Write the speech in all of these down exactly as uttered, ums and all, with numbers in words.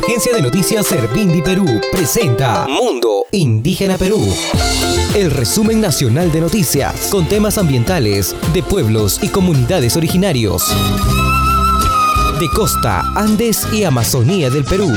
Agencia de Noticias Servindi Perú presenta Mundo Indígena Perú. El resumen nacional de noticias con temas ambientales de pueblos y comunidades originarios de costa, Andes y Amazonía del Perú.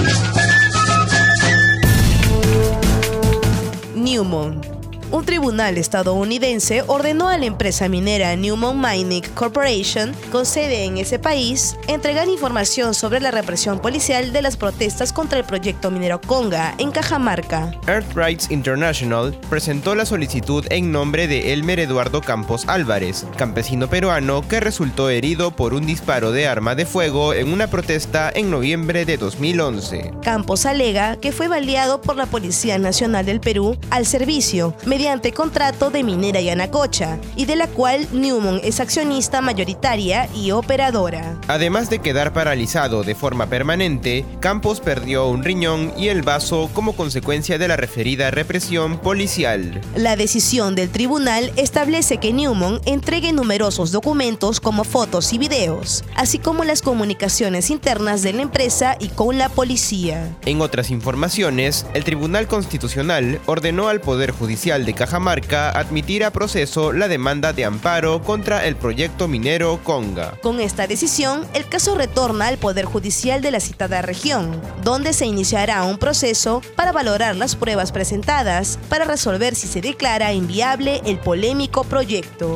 Newmont. Un tribunal estadounidense ordenó a la empresa minera Newmont Mining Corporation, con sede en ese país, entregar información sobre la represión policial de las protestas contra el proyecto minero Conga en Cajamarca. Earth Rights International presentó la solicitud en nombre de Elmer Eduardo Campos Álvarez, campesino peruano que resultó herido por un disparo de arma de fuego en una protesta en noviembre de dos mil once. Campos alega que fue baleado por la Policía Nacional del Perú al servicio, mediante contrato de Minera Yanacocha, y de la cual Newmont es accionista mayoritaria y operadora. Además de quedar paralizado de forma permanente, Campos perdió un riñón y el vaso como consecuencia de la referida represión policial. La decisión del tribunal establece que Newmont entregue numerosos documentos como fotos y videos, así como las comunicaciones internas de la empresa y con la policía. En otras informaciones, el Tribunal Constitucional ordenó al Poder Judicial de Cajamarca admitir a proceso la demanda de amparo contra el proyecto minero Conga. Con esta decisión, el caso retorna al Poder Judicial de la citada región, donde se iniciará un proceso para valorar las pruebas presentadas para resolver si se declara inviable el polémico proyecto.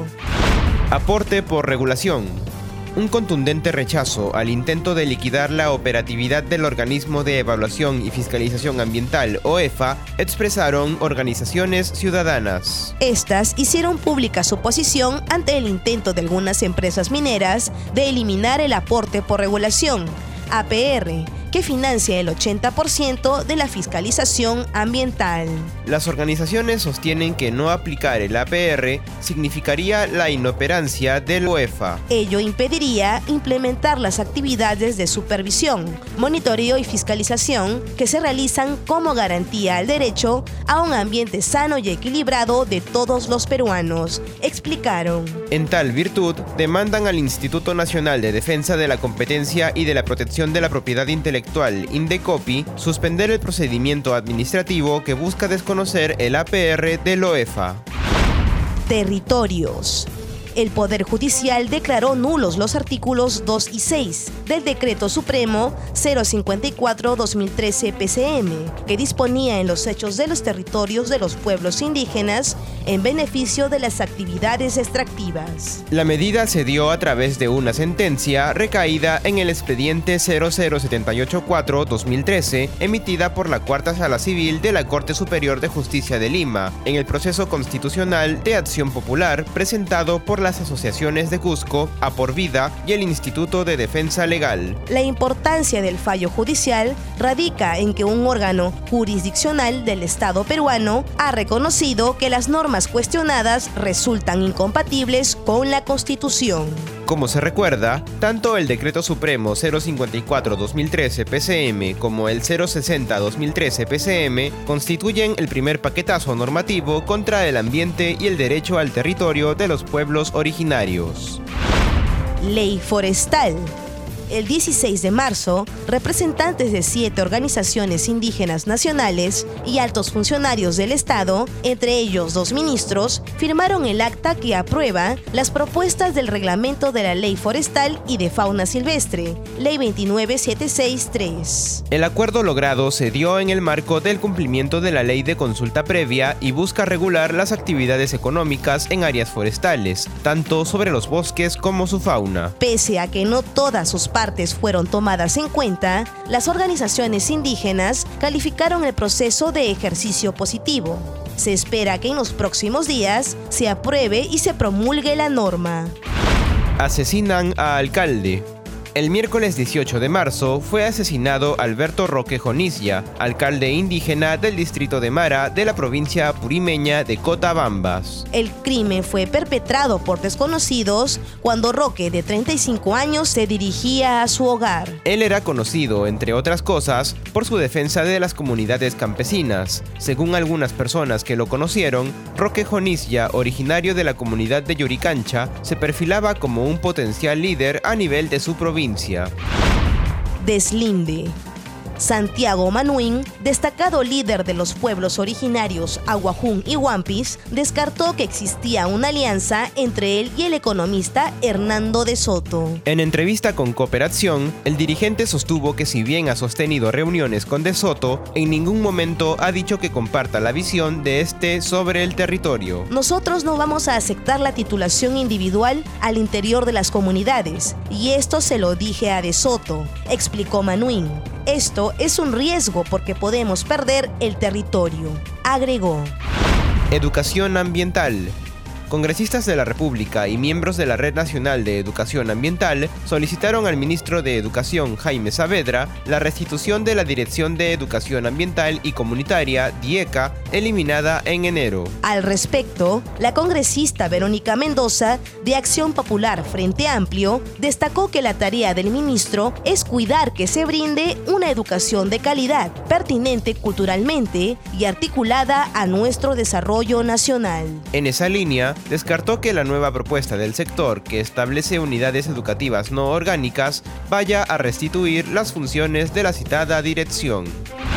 Aporte por regulación. Un contundente rechazo al intento de liquidar la operatividad del Organismo de Evaluación y Fiscalización Ambiental, O E F A, expresaron organizaciones ciudadanas. Estas hicieron pública su posición ante el intento de algunas empresas mineras de eliminar el aporte por regulación, A P R, que financia el ochenta por ciento de la fiscalización ambiental. Las organizaciones sostienen que no aplicar el A P R significaría la inoperancia del O E F A. Ello impediría implementar las actividades de supervisión, monitoreo y fiscalización que se realizan como garantía al derecho a un ambiente sano y equilibrado de todos los peruanos, explicaron. En tal virtud, demandan al Instituto Nacional de Defensa de la Competencia y de la Protección de la Propiedad Intelectual, INDECOPI, suspender el procedimiento administrativo que busca desconocer el A P R del O E F A. Territorios. El Poder Judicial declaró nulos los artículos dos y seis del Decreto Supremo cero cincuenta y cuatro guión dos mil trece P C M, que disponía en los hechos de los territorios de los pueblos indígenas en beneficio de las actividades extractivas. La medida se dio a través de una sentencia recaída en el expediente cero cero siete ocho cuatro guión dos mil trece, emitida por la Cuarta Sala Civil de la Corte Superior de Justicia de Lima, en el proceso constitucional de acción popular presentado por la las asociaciones de Cusco, A por Vida y el Instituto de Defensa Legal. La importancia del fallo judicial radica en que un órgano jurisdiccional del Estado peruano ha reconocido que las normas cuestionadas resultan incompatibles con la Constitución. Como se recuerda, tanto el Decreto Supremo cero cincuenta y cuatro guión dos mil trece P C M como el cero sesenta guión dos mil trece P C M constituyen el primer paquetazo normativo contra el ambiente y el derecho al territorio de los pueblos originarios. Ley forestal. El dieciséis de marzo, representantes de siete organizaciones indígenas nacionales y altos funcionarios del Estado, entre ellos dos ministros, firmaron el acta que aprueba las propuestas del reglamento de la Ley Forestal y de Fauna Silvestre, Ley veintinueve mil setecientos sesenta y tres. El acuerdo logrado se dio en el marco del cumplimiento de la Ley de Consulta Previa y busca regular las actividades económicas en áreas forestales, tanto sobre los bosques como su fauna. Pese a que no todas sus partes fueron tomadas en cuenta, las organizaciones indígenas calificaron el proceso de ejercicio positivo. Se espera que en los próximos días se apruebe y se promulgue la norma. Asesinan a alcalde. El miércoles dieciocho de marzo fue asesinado Alberto Roque Jonisya, alcalde indígena del distrito de Mara de la provincia purimeña de Cotabambas. El crimen fue perpetrado por desconocidos cuando Roque, de treinta y cinco años, se dirigía a su hogar. Él era conocido, entre otras cosas, por su defensa de las comunidades campesinas. Según algunas personas que lo conocieron, Roque Jonisya, originario de la comunidad de Yuricancha, se perfilaba como un potencial líder a nivel de su provincia. Deslinde. Santiago Manuín, destacado líder de los pueblos originarios Aguajún y Huampis, descartó que existía una alianza entre él y el economista Hernando de Soto. En entrevista con Cooperación, el dirigente sostuvo que si bien ha sostenido reuniones con de Soto, en ningún momento ha dicho que comparta la visión de este sobre el territorio. Nosotros no vamos a aceptar la titulación individual al interior de las comunidades, y esto se lo dije a de Soto, explicó Manuín. Esto es un riesgo porque podemos perder el territorio, agregó. Educación ambiental. Congresistas de la República y miembros de la Red Nacional de Educación Ambiental solicitaron al ministro de Educación, Jaime Saavedra, la restitución de la Dirección de Educación Ambiental y Comunitaria, DIECA, eliminada en enero. Al respecto, la congresista Verónica Mendoza, de Acción Popular Frente Amplio, destacó que la tarea del ministro es cuidar que se brinde una educación de calidad, pertinente culturalmente y articulada a nuestro desarrollo nacional. En esa línea, descartó que la nueva propuesta del sector, que establece unidades educativas no orgánicas, vaya a restituir las funciones de la citada dirección.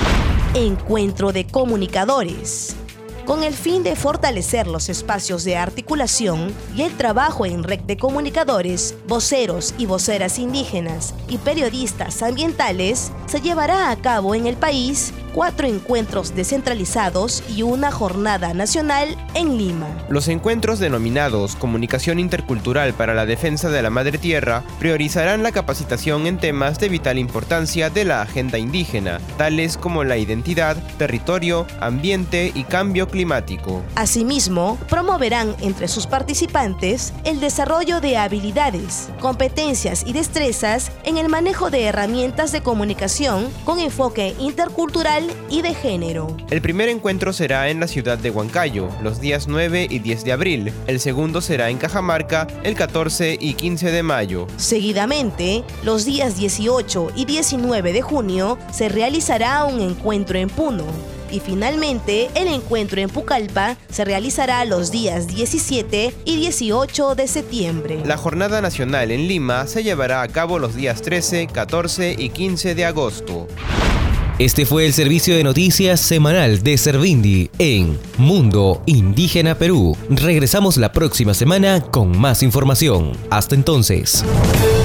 Encuentro de comunicadores. Con el fin de fortalecer los espacios de articulación y el trabajo en red de comunicadores, voceros y voceras indígenas y periodistas ambientales, se llevará a cabo en el país cuatro encuentros descentralizados y una jornada nacional en Lima. Los encuentros denominados Comunicación Intercultural para la Defensa de la Madre Tierra priorizarán la capacitación en temas de vital importancia de la agenda indígena, tales como la identidad, territorio, ambiente y cambio climático. Asimismo, promoverán entre sus participantes el desarrollo de habilidades, competencias y destrezas en el manejo de herramientas de comunicación con enfoque intercultural y de género. El primer encuentro será en la ciudad de Huancayo, los días nueve y diez de abril. El segundo será en Cajamarca, el catorce y quince de mayo. Seguidamente, los días dieciocho y diecinueve de junio, se realizará un encuentro en Puno. Y finalmente, el encuentro en Pucallpa se realizará los días diecisiete y dieciocho de septiembre. La jornada nacional en Lima se llevará a cabo los días trece, catorce y quince de agosto. Este fue el servicio de noticias semanal de Servindi en Mundo Indígena Perú. Regresamos la próxima semana con más información. Hasta entonces.